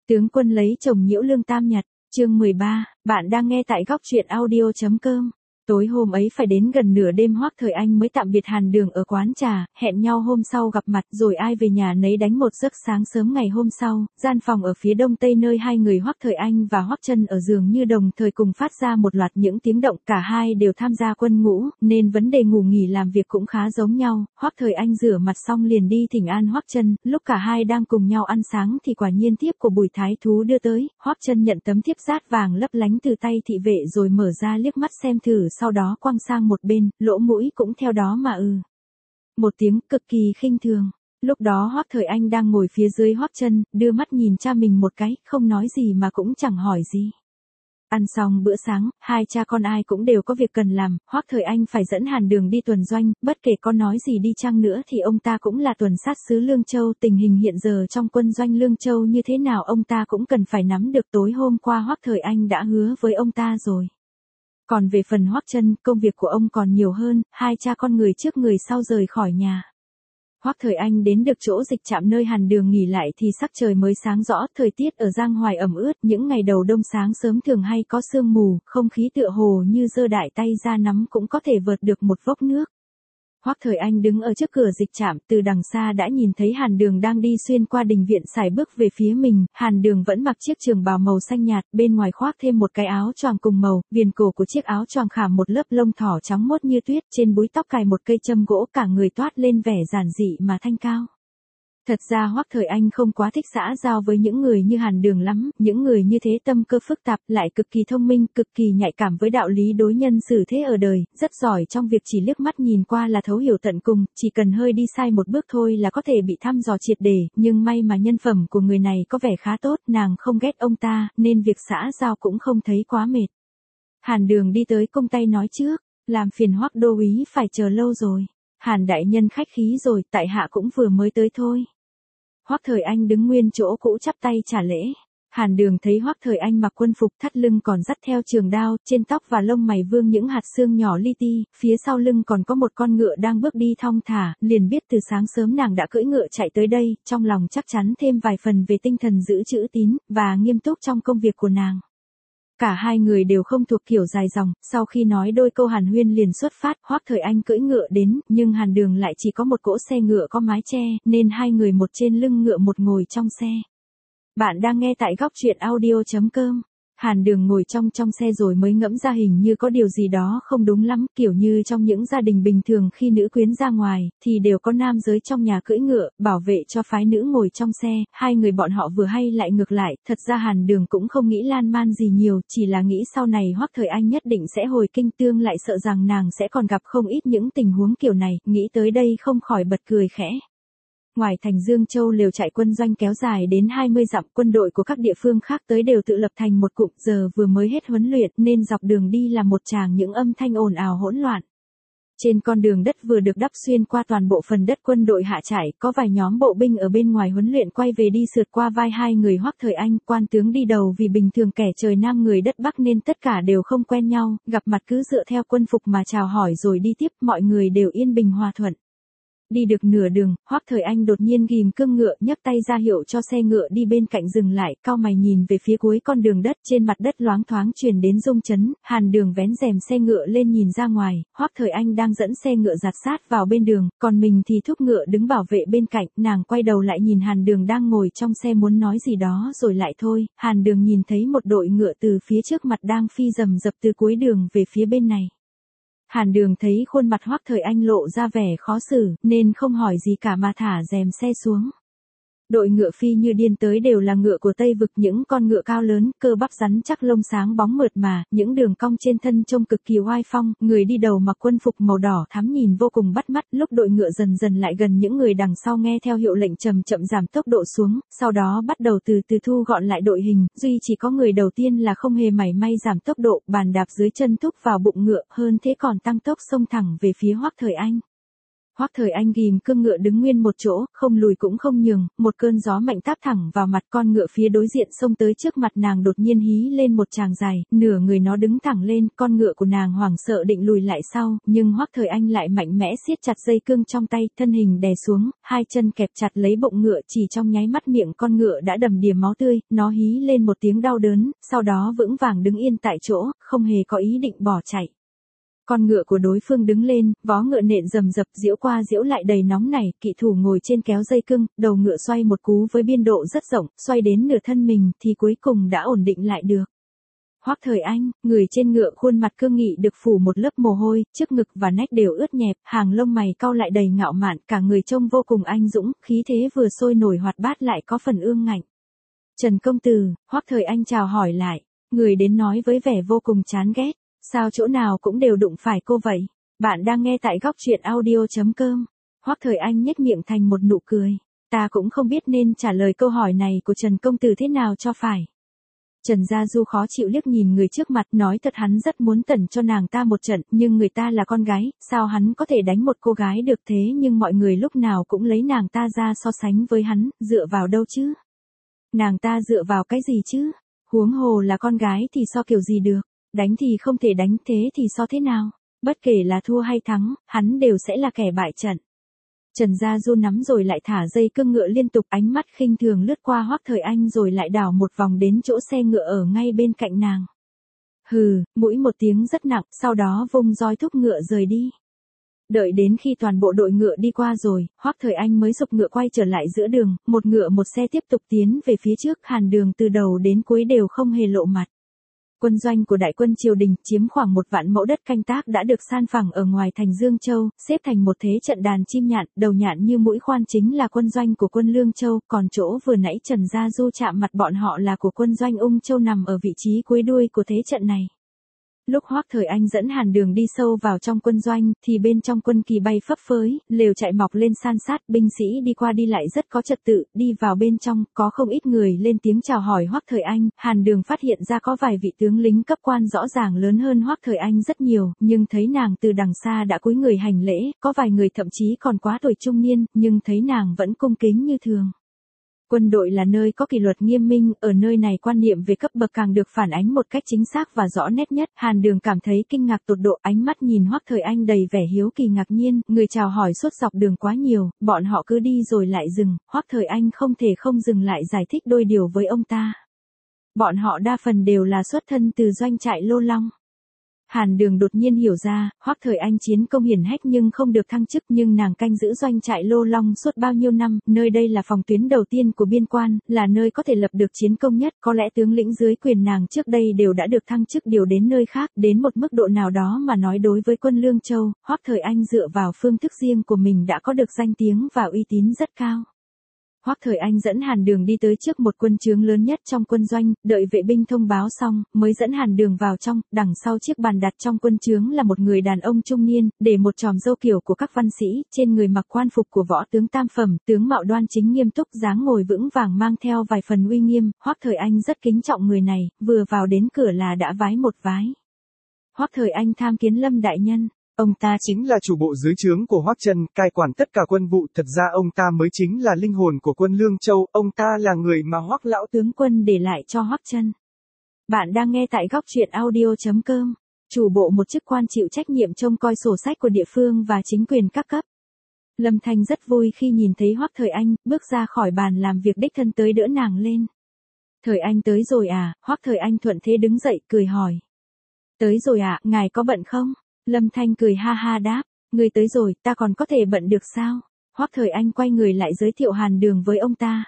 Tướng quân lấy chồng nhiễu lương tam nhật, chương 13, bạn đang nghe tại góc truyện audio.com. Tối hôm ấy phải đến gần nửa đêm Hoắc Thời Anh mới tạm biệt Hàn Đường ở quán trà, hẹn nhau hôm sau gặp mặt rồi ai về nhà nấy đánh một giấc. Sáng sớm ngày hôm sau, gian phòng ở phía đông tây nơi hai người Hoắc Thời Anh và Hoắc Chân ở dường như đồng thời cùng phát ra một loạt những tiếng động. Cả hai đều tham gia quân ngũ, nên vấn đề ngủ nghỉ làm việc cũng khá giống nhau. Hoắc Thời Anh rửa mặt xong liền đi thỉnh an Hoắc Chân, lúc cả hai đang cùng nhau ăn sáng thì quả nhiên thiếp của Bùi Thái Thú đưa tới. Hoắc Chân nhận tấm thiếp dát vàng lấp lánh từ tay thị vệ rồi mở ra liếc mắt xem thử, sau đó quăng sang một bên, lỗ mũi cũng theo đó mà một tiếng cực kỳ khinh thường. Lúc đó Hoắc Thời Anh đang ngồi phía dưới Hoắc Chân, đưa mắt nhìn cha mình một cái, không nói gì mà cũng chẳng hỏi gì. Ăn xong bữa sáng, hai cha con ai cũng đều có việc cần làm, Hoắc Thời Anh phải dẫn Hàn Đường đi tuần doanh, bất kể có nói gì đi chăng nữa thì ông ta cũng là tuần sát sứ Lương Châu, tình hình hiện giờ trong quân doanh Lương Châu như thế nào ông ta cũng cần phải nắm được. Tối hôm qua Hoắc Thời Anh đã hứa với ông ta rồi. Còn về phần Hoắc Chân, công việc của ông còn nhiều hơn, hai cha con người trước người sau rời khỏi nhà. Hoắc Thời Anh đến được chỗ dịch trạm nơi Hàn Đường nghỉ lại thì sắc trời mới sáng rõ, thời tiết ở Giang Hoài ẩm ướt, những ngày đầu đông sáng sớm thường hay có sương mù, không khí tựa hồ như giơ đại tay ra nắm cũng có thể vợt được một vốc nước. Hoắc Thời Anh đứng ở trước cửa dịch trạm, từ đằng xa đã nhìn thấy Hàn Đường đang đi xuyên qua đình viện sải bước về phía mình. Hàn Đường vẫn mặc chiếc trường bào màu xanh nhạt, bên ngoài khoác thêm một cái áo choàng cùng màu, viền cổ của chiếc áo choàng khảm một lớp lông thỏ trắng muốt như tuyết, trên búi tóc cài một cây châm gỗ, cả người toát lên vẻ giản dị mà thanh cao. Thật ra Hoắc Thời Anh không quá thích xã giao với những người như Hàn Đường lắm, những người như thế tâm cơ phức tạp, lại cực kỳ thông minh, cực kỳ nhạy cảm với đạo lý đối nhân xử thế ở đời, rất giỏi trong việc chỉ liếc mắt nhìn qua là thấu hiểu tận cùng, chỉ cần hơi đi sai một bước thôi là có thể bị thăm dò triệt để, nhưng may mà nhân phẩm của người này có vẻ khá tốt, nàng không ghét ông ta, nên việc xã giao cũng không thấy quá mệt. Hàn Đường đi tới cung tay nói trước, làm phiền Hoắc đô úy phải chờ lâu rồi. Hàn đại nhân khách khí rồi, tại hạ cũng vừa mới tới thôi. Hoắc Thời Anh đứng nguyên chỗ cũ chắp tay trả lễ. Hàn Đường thấy Hoắc Thời Anh mặc quân phục, thắt lưng còn dắt theo trường đao, trên tóc và lông mày vương những hạt xương nhỏ li ti, phía sau lưng còn có một con ngựa đang bước đi thong thả, liền biết từ sáng sớm nàng đã cưỡi ngựa chạy tới đây, trong lòng chắc chắn thêm vài phần về tinh thần giữ chữ tín và nghiêm túc trong công việc của nàng. Cả hai người đều không thuộc kiểu dài dòng, sau khi nói đôi câu hàn huyên liền xuất phát. Hoắc Thời Anh cưỡi ngựa đến, nhưng Hàn Đường lại chỉ có một cỗ xe ngựa có mái che, nên hai người một trên lưng ngựa một ngồi trong xe. Bạn đang nghe tại góc truyện audio.com. Hàn Đường ngồi trong xe rồi mới ngẫm ra hình như có điều gì đó không đúng lắm, kiểu như trong những gia đình bình thường khi nữ quyến ra ngoài, thì đều có nam giới trong nhà cưỡi ngựa, bảo vệ cho phái nữ ngồi trong xe, hai người bọn họ vừa hay lại ngược lại. Thật ra Hàn Đường cũng không nghĩ lan man gì nhiều, chỉ là nghĩ sau này Hoắc Thời Anh nhất định sẽ hồi kinh tương, lại sợ rằng nàng sẽ còn gặp không ít những tình huống kiểu này, nghĩ tới đây không khỏi bật cười khẽ. Ngoài thành Dương Châu lều trại quân doanh kéo dài đến 20 dặm, quân đội của các địa phương khác tới đều tự lập thành một cụm, giờ vừa mới hết huấn luyện nên dọc đường đi là một tràng những âm thanh ồn ào hỗn loạn. Trên con đường đất vừa được đắp xuyên qua toàn bộ phần đất quân đội hạ trại, có vài nhóm bộ binh ở bên ngoài huấn luyện quay về đi sượt qua vai hai người Hoắc Thời Anh. Quan tướng đi đầu vì bình thường kẻ trời Nam người đất Bắc nên tất cả đều không quen nhau, gặp mặt cứ dựa theo quân phục mà chào hỏi rồi đi tiếp, mọi người đều yên bình hòa thuận. Đi được nửa đường, Hoắc Thời Anh đột nhiên ghim cương ngựa, nhấc tay ra hiệu cho xe ngựa đi bên cạnh dừng lại, cau mày nhìn về phía cuối con đường đất, trên mặt đất loáng thoáng truyền đến rung chấn. Hàn Đường vén rèm xe ngựa lên nhìn ra ngoài, Hoắc Thời Anh đang dẫn xe ngựa dạt sát vào bên đường, còn mình thì thúc ngựa đứng bảo vệ bên cạnh. Nàng quay đầu lại nhìn Hàn Đường đang ngồi trong xe muốn nói gì đó rồi lại thôi. Hàn Đường nhìn thấy một đội ngựa từ phía trước mặt đang phi rầm rập từ cuối đường về phía bên này. Hàn Đường thấy khuôn mặt Hoắc Thời Anh lộ ra vẻ khó xử, nên không hỏi gì cả mà thả rèm xe xuống. Đội ngựa phi như điên tới đều là ngựa của Tây Vực, những con ngựa cao lớn, cơ bắp rắn chắc, lông sáng bóng mượt mà, những đường cong trên thân trông cực kỳ oai phong, người đi đầu mặc quân phục màu đỏ thắm nhìn vô cùng bắt mắt. Lúc đội ngựa dần dần lại gần, những người đằng sau nghe theo hiệu lệnh chậm chậm giảm tốc độ xuống, sau đó bắt đầu từ từ thu gọn lại đội hình, duy chỉ có người đầu tiên là không hề mảy may giảm tốc độ, bàn đạp dưới chân thúc vào bụng ngựa, hơn thế còn tăng tốc xông thẳng về phía Hoắc Thời Anh. Hoắc Thời Anh ghim cương ngựa đứng nguyên một chỗ, không lùi cũng không nhường, một cơn gió mạnh táp thẳng vào mặt con ngựa phía đối diện xông tới trước mặt nàng đột nhiên hí lên một tràng dài, nửa người nó đứng thẳng lên, con ngựa của nàng hoảng sợ định lùi lại sau, nhưng Hoắc Thời Anh lại mạnh mẽ siết chặt dây cương trong tay, thân hình đè xuống, hai chân kẹp chặt lấy bụng ngựa, chỉ trong nháy mắt miệng con ngựa đã đầm đìa máu tươi, nó hí lên một tiếng đau đớn, sau đó vững vàng đứng yên tại chỗ, không hề có ý định bỏ chạy. Con ngựa của đối phương đứng lên, vó ngựa nện rầm rập, giễu qua giễu lại đầy nóng nảy, kỵ thủ ngồi trên kéo dây cương, đầu ngựa xoay một cú với biên độ rất rộng, xoay đến nửa thân mình thì cuối cùng đã ổn định lại được. Hoắc Thời Anh, người trên ngựa khuôn mặt cương nghị được phủ một lớp mồ hôi, trước ngực và nách đều ướt nhẹp, hàng lông mày cau lại đầy ngạo mạn, cả người trông vô cùng anh dũng, khí thế vừa sôi nổi hoạt bát lại có phần ương ngạnh. Trần công tử, Hoắc Thời Anh chào hỏi lại, người đến nói với vẻ vô cùng chán ghét. Sao chỗ nào cũng đều đụng phải cô vậy? Bạn đang nghe tại góc truyện audio.com. Hoắc Thời Anh nhếch miệng thành một nụ cười. Ta cũng không biết nên trả lời câu hỏi này của Trần công tử thế nào cho phải. Trần Gia Du khó chịu liếc nhìn người trước mặt, nói thật hắn rất muốn tẩn cho nàng ta một trận, nhưng người ta là con gái, sao hắn có thể đánh một cô gái được thế, nhưng mọi người lúc nào cũng lấy nàng ta ra so sánh với hắn, dựa vào đâu chứ? Nàng ta dựa vào cái gì chứ? Huống hồ là con gái thì so kiểu gì được? Đánh thì không thể đánh, thế thì so thế nào? Bất kể là thua hay thắng, hắn đều sẽ là kẻ bại trận. Trần Gia Du nắm rồi lại thả dây cương ngựa liên tục, ánh mắt khinh thường lướt qua Hoắc Thời Anh rồi lại đảo một vòng đến chỗ xe ngựa ở ngay bên cạnh nàng. Hừ, mũi một tiếng rất nặng, sau đó vung roi thúc ngựa rời đi. Đợi đến khi toàn bộ đội ngựa đi qua rồi, Hoắc Thời Anh mới giục ngựa quay trở lại giữa đường, một ngựa một xe tiếp tục tiến về phía trước, Hàn Đường từ đầu đến cuối đều không hề lộ mặt. Quân doanh của đại quân triều đình chiếm khoảng 1 vạn mẫu đất canh tác đã được san phẳng ở ngoài thành Dương Châu, xếp thành một thế trận đàn chim nhạn, đầu nhạn như mũi khoan chính là quân doanh của quân Lương Châu, còn chỗ vừa nãy Trần Gia Du chạm mặt bọn họ là của quân doanh Ung Châu nằm ở vị trí cuối đuôi của thế trận này. Lúc Hoắc Thời Anh dẫn Hàn Đường đi sâu vào trong quân doanh, thì bên trong quân kỳ bay phấp phới, lều chạy mọc lên san sát, binh sĩ đi qua đi lại rất có trật tự, đi vào bên trong, có không ít người lên tiếng chào hỏi Hoắc Thời Anh, Hàn Đường phát hiện ra có vài vị tướng lính cấp quan rõ ràng lớn hơn Hoắc Thời Anh rất nhiều, nhưng thấy nàng từ đằng xa đã cúi người hành lễ, có vài người thậm chí còn quá tuổi trung niên, nhưng thấy nàng vẫn cung kính như thường. Quân đội là nơi có kỷ luật nghiêm minh, ở nơi này quan niệm về cấp bậc càng được phản ánh một cách chính xác và rõ nét nhất. Hàn Đường cảm thấy kinh ngạc tột độ, ánh mắt nhìn Hoắc Thời Anh đầy vẻ hiếu kỳ ngạc nhiên, người chào hỏi suốt dọc đường quá nhiều, bọn họ cứ đi rồi lại dừng, Hoắc Thời Anh không thể không dừng lại giải thích đôi điều với ông ta. Bọn họ đa phần đều là xuất thân từ doanh trại Lô Long. Hàn Đường đột nhiên hiểu ra, Hoắc Thời Anh chiến công hiển hách nhưng không được thăng chức, nhưng nàng canh giữ doanh trại Lô Long suốt bao nhiêu năm, nơi đây là phòng tuyến đầu tiên của biên quan, là nơi có thể lập được chiến công nhất, có lẽ tướng lĩnh dưới quyền nàng trước đây đều đã được thăng chức điều đến nơi khác, đến một mức độ nào đó mà nói đối với quân Lương Châu, Hoắc Thời Anh dựa vào phương thức riêng của mình đã có được danh tiếng và uy tín rất cao. Hoắc Thời Anh dẫn Hàn Đường đi tới trước một quân trướng lớn nhất trong quân doanh, đợi vệ binh thông báo xong, mới dẫn Hàn Đường vào trong, đằng sau chiếc bàn đặt trong quân trướng là một người đàn ông trung niên, để một chòm râu kiểu của các văn sĩ, trên người mặc quan phục của võ tướng tam phẩm, tướng mạo đoan chính nghiêm túc, dáng ngồi vững vàng mang theo vài phần uy nghiêm, Hoắc Thời Anh rất kính trọng người này, vừa vào đến cửa là đã vái một vái. Hoắc Thời Anh tham kiến Lâm đại nhân. Ông ta chính là chủ bộ dưới trướng của Hoắc Trân, cai quản tất cả quân vụ, thật ra ông ta mới chính là linh hồn của quân Lương Châu, ông ta là người mà Hoắc lão tướng quân để lại cho Hoắc Trân. Bạn đang nghe tại góc truyện audio.com, chủ bộ một chức quan chịu trách nhiệm trông coi sổ sách của địa phương và chính quyền các cấp. Lâm Thanh rất vui khi nhìn thấy Hoắc Thời Anh, bước ra khỏi bàn làm việc đích thân tới đỡ nàng lên. Thời Anh tới rồi à? Hoắc Thời Anh thuận thế đứng dậy, cười hỏi. Tới rồi à, ngài có bận không? Lâm Thanh cười ha ha đáp, người tới rồi, ta còn có thể bận được sao? Hoắc Thời Anh quay người lại giới thiệu Hàn Đường với ông ta.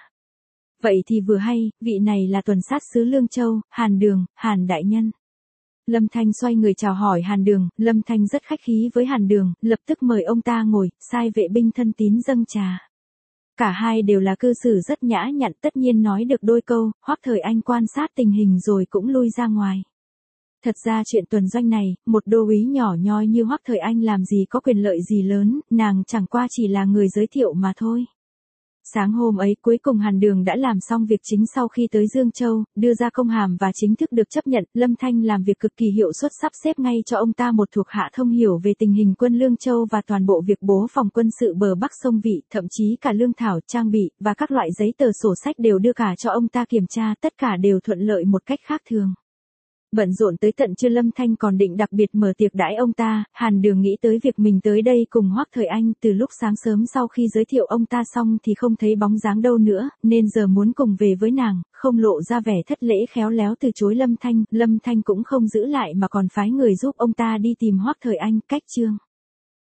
Vậy thì vừa hay, vị này là tuần sát sứ Lương Châu, Hàn Đường, Hàn đại nhân. Lâm Thanh xoay người chào hỏi Hàn Đường, Lâm Thanh rất khách khí với Hàn Đường, lập tức mời ông ta ngồi, sai vệ binh thân tín dâng trà. Cả hai đều là cư xử rất nhã nhặn, tất nhiên nói được đôi câu, Hoắc Thời Anh quan sát tình hình rồi cũng lui ra ngoài. Thật ra chuyện tuần doanh này, một đô úy nhỏ nhoi như Hoắc Thời Anh làm gì có quyền lợi gì lớn, nàng chẳng qua chỉ là người giới thiệu mà thôi. Sáng hôm ấy cuối cùng Hàn Đường đã làm xong việc chính sau khi tới Dương Châu, đưa ra công hàm và chính thức được chấp nhận. Lâm Thanh làm việc cực kỳ hiệu suất, sắp xếp ngay cho ông ta một thuộc hạ thông hiểu về tình hình quân Lương Châu và toàn bộ việc bố phòng quân sự bờ Bắc sông Vị, thậm chí cả lương thảo, trang bị, và các loại giấy tờ sổ sách đều đưa cả cho ông ta kiểm tra, tất cả đều thuận lợi một cách khác thường. Bận rộn tới tận trưa Lâm Thanh còn định đặc biệt mở tiệc đãi ông ta, Hàn Đường nghĩ tới việc mình tới đây cùng Hoắc Thời Anh, từ lúc sáng sớm sau khi giới thiệu ông ta xong thì không thấy bóng dáng đâu nữa, nên giờ muốn cùng về với nàng, không lộ ra vẻ thất lễ khéo léo từ chối Lâm Thanh cũng không giữ lại mà còn phái người giúp ông ta đi tìm Hoắc Thời Anh. Cách chương